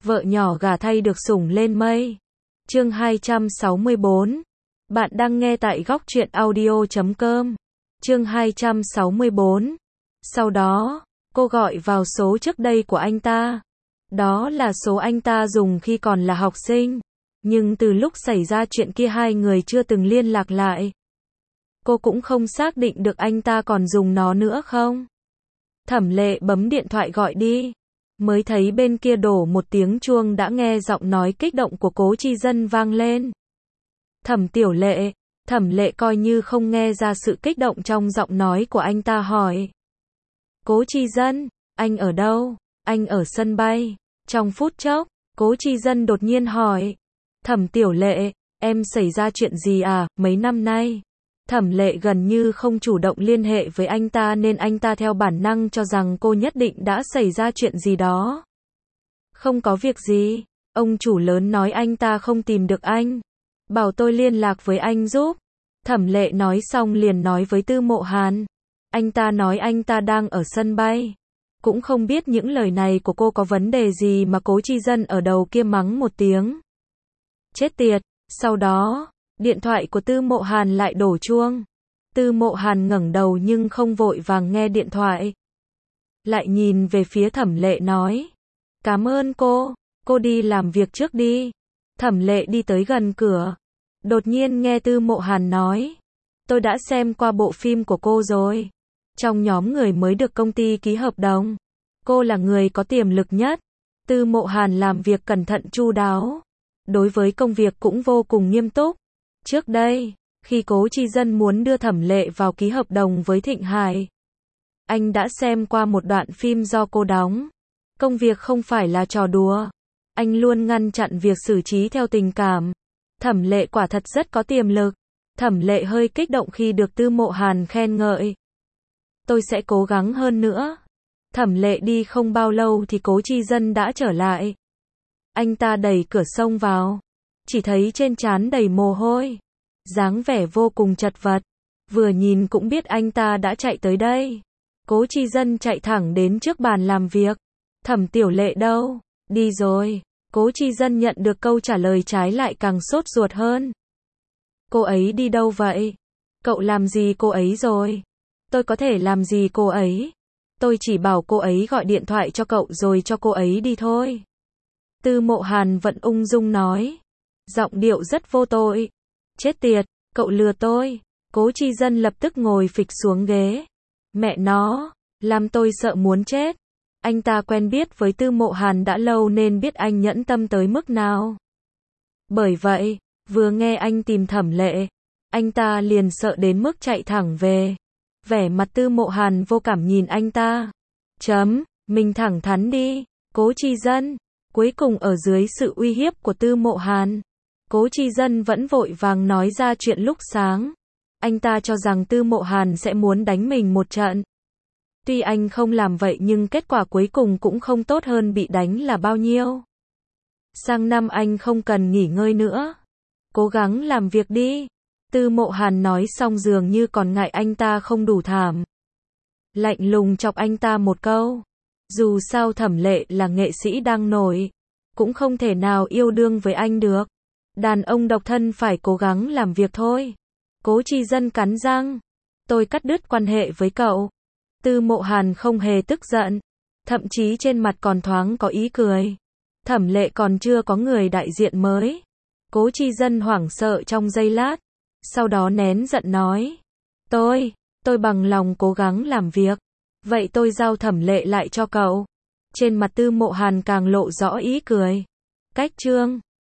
vợ nhỏ gả thay được sủng lên mây. Chương 264. Bạn đang nghe tại góc truyện audio.com. Chương 264. Sau đó, cô gọi vào số trước đây của anh ta. Đó là số anh ta dùng khi còn là học sinh. Nhưng từ lúc xảy ra chuyện kia hai người chưa từng liên lạc lại. Cô cũng không xác định được anh ta còn dùng nó nữa không. Thẩm Lệ bấm điện thoại gọi đi. Mới thấy bên kia đổ một tiếng chuông đã nghe giọng nói kích động của Cố Chi Dân vang lên. Thẩm Tiểu Lệ. Thẩm Lệ coi như không nghe ra sự kích động trong giọng nói của anh ta hỏi. Cố Chi Dân, anh ở đâu? Anh ở sân bay. Trong phút chốc, Cố Chi Dân đột nhiên hỏi. Thẩm Tiểu Lệ, em xảy ra chuyện gì à? Mấy năm nay, Thẩm Lệ gần như không chủ động liên hệ với anh ta nên anh ta theo bản năng cho rằng cô nhất định đã xảy ra chuyện gì đó. Không có việc gì, ông chủ lớn nói anh ta không tìm được anh. Bảo tôi liên lạc với anh giúp. Thẩm Lệ nói xong liền nói với Tư Mộ Hàn. Anh ta nói anh ta đang ở sân bay. Cũng không biết những lời này của cô có vấn đề gì mà Cố Chi Dân ở đầu kia mắng một tiếng. Chết tiệt, sau đó, điện thoại của Tư Mộ Hàn lại đổ chuông. Tư Mộ Hàn ngẩng đầu nhưng không vội vàng nghe điện thoại. Lại nhìn về phía Thẩm Lệ nói. Cảm ơn cô đi làm việc trước đi. Thẩm Lệ đi tới gần cửa. Đột nhiên nghe Tư Mộ Hàn nói. Tôi đã xem qua bộ phim của cô rồi. Trong nhóm người mới được công ty ký hợp đồng, cô là người có tiềm lực nhất. Tư Mộ Hàn làm việc cẩn thận chu đáo. Đối với công việc cũng vô cùng nghiêm túc. Trước đây, khi Cố Chi Dân muốn đưa Thẩm Lệ vào ký hợp đồng với Thịnh Hải, anh đã xem qua một đoạn phim do cô đóng. Công việc không phải là trò đùa. Anh luôn ngăn chặn việc xử trí theo tình cảm. Thẩm Lệ quả thật rất có tiềm lực. Thẩm Lệ hơi kích động khi được Tư Mộ Hàn khen ngợi. Tôi sẽ cố gắng hơn nữa. Thẩm Lệ đi không bao lâu thì Cố Chi Dân đã trở lại. Anh ta đẩy cửa xông vào. Chỉ thấy trên trán đầy mồ hôi. Dáng vẻ vô cùng chật vật. Vừa nhìn cũng biết anh ta đã chạy tới đây. Cố Chi Dân chạy thẳng đến trước bàn làm việc. Thẩm Tiểu Lệ đâu? Đi rồi. Cố Chi Dân nhận được câu trả lời trái lại càng sốt ruột hơn. Cô ấy đi đâu vậy? Cậu làm gì cô ấy rồi? Tôi có thể làm gì cô ấy? Tôi chỉ bảo cô ấy gọi điện thoại cho cậu rồi cho cô ấy đi thôi. Tư Mộ Hàn vẫn ung dung nói. Giọng điệu rất vô tội. Chết tiệt, cậu lừa tôi. Cố Chi Dân lập tức ngồi phịch xuống ghế. Mẹ nó, làm tôi sợ muốn chết. Anh ta quen biết với Tư Mộ Hàn đã lâu nên biết anh nhẫn tâm tới mức nào. Bởi vậy, vừa nghe anh tìm Thẩm Lệ, anh ta liền sợ đến mức chạy thẳng về. Vẻ mặt Tư Mộ Hàn vô cảm nhìn anh ta. Mình thẳng thắn đi, Cố Chi Dân. Cuối cùng ở dưới sự uy hiếp của Tư Mộ Hàn, Cố Chi Dân vẫn vội vàng nói ra chuyện lúc sáng. Anh ta cho rằng Tư Mộ Hàn sẽ muốn đánh mình một trận. Tuy anh không làm vậy nhưng kết quả cuối cùng cũng không tốt hơn bị đánh là bao nhiêu. Sang năm anh không cần nghỉ ngơi nữa. Cố gắng làm việc đi. Tư Mộ Hàn nói xong dường như còn ngại anh ta không đủ thảm. Lạnh lùng chọc anh ta một câu. Dù sao Thẩm Lệ là nghệ sĩ đang nổi, cũng không thể nào yêu đương với anh được. Đàn ông độc thân phải cố gắng làm việc thôi. Cố Chi Dân cắn răng. Tôi cắt đứt quan hệ với cậu. Tư Mộ Hàn không hề tức giận. Thậm chí trên mặt còn thoáng có ý cười. Thẩm Lệ còn chưa có người đại diện mới. Cố Chi Dân hoảng sợ trong giây lát. Sau đó nén giận nói. Tôi bằng lòng cố gắng làm việc. Vậy tôi giao Thẩm Lệ lại cho cậu. Trên mặt Tư Mộ Hàn càng lộ rõ ý cười. Cách chương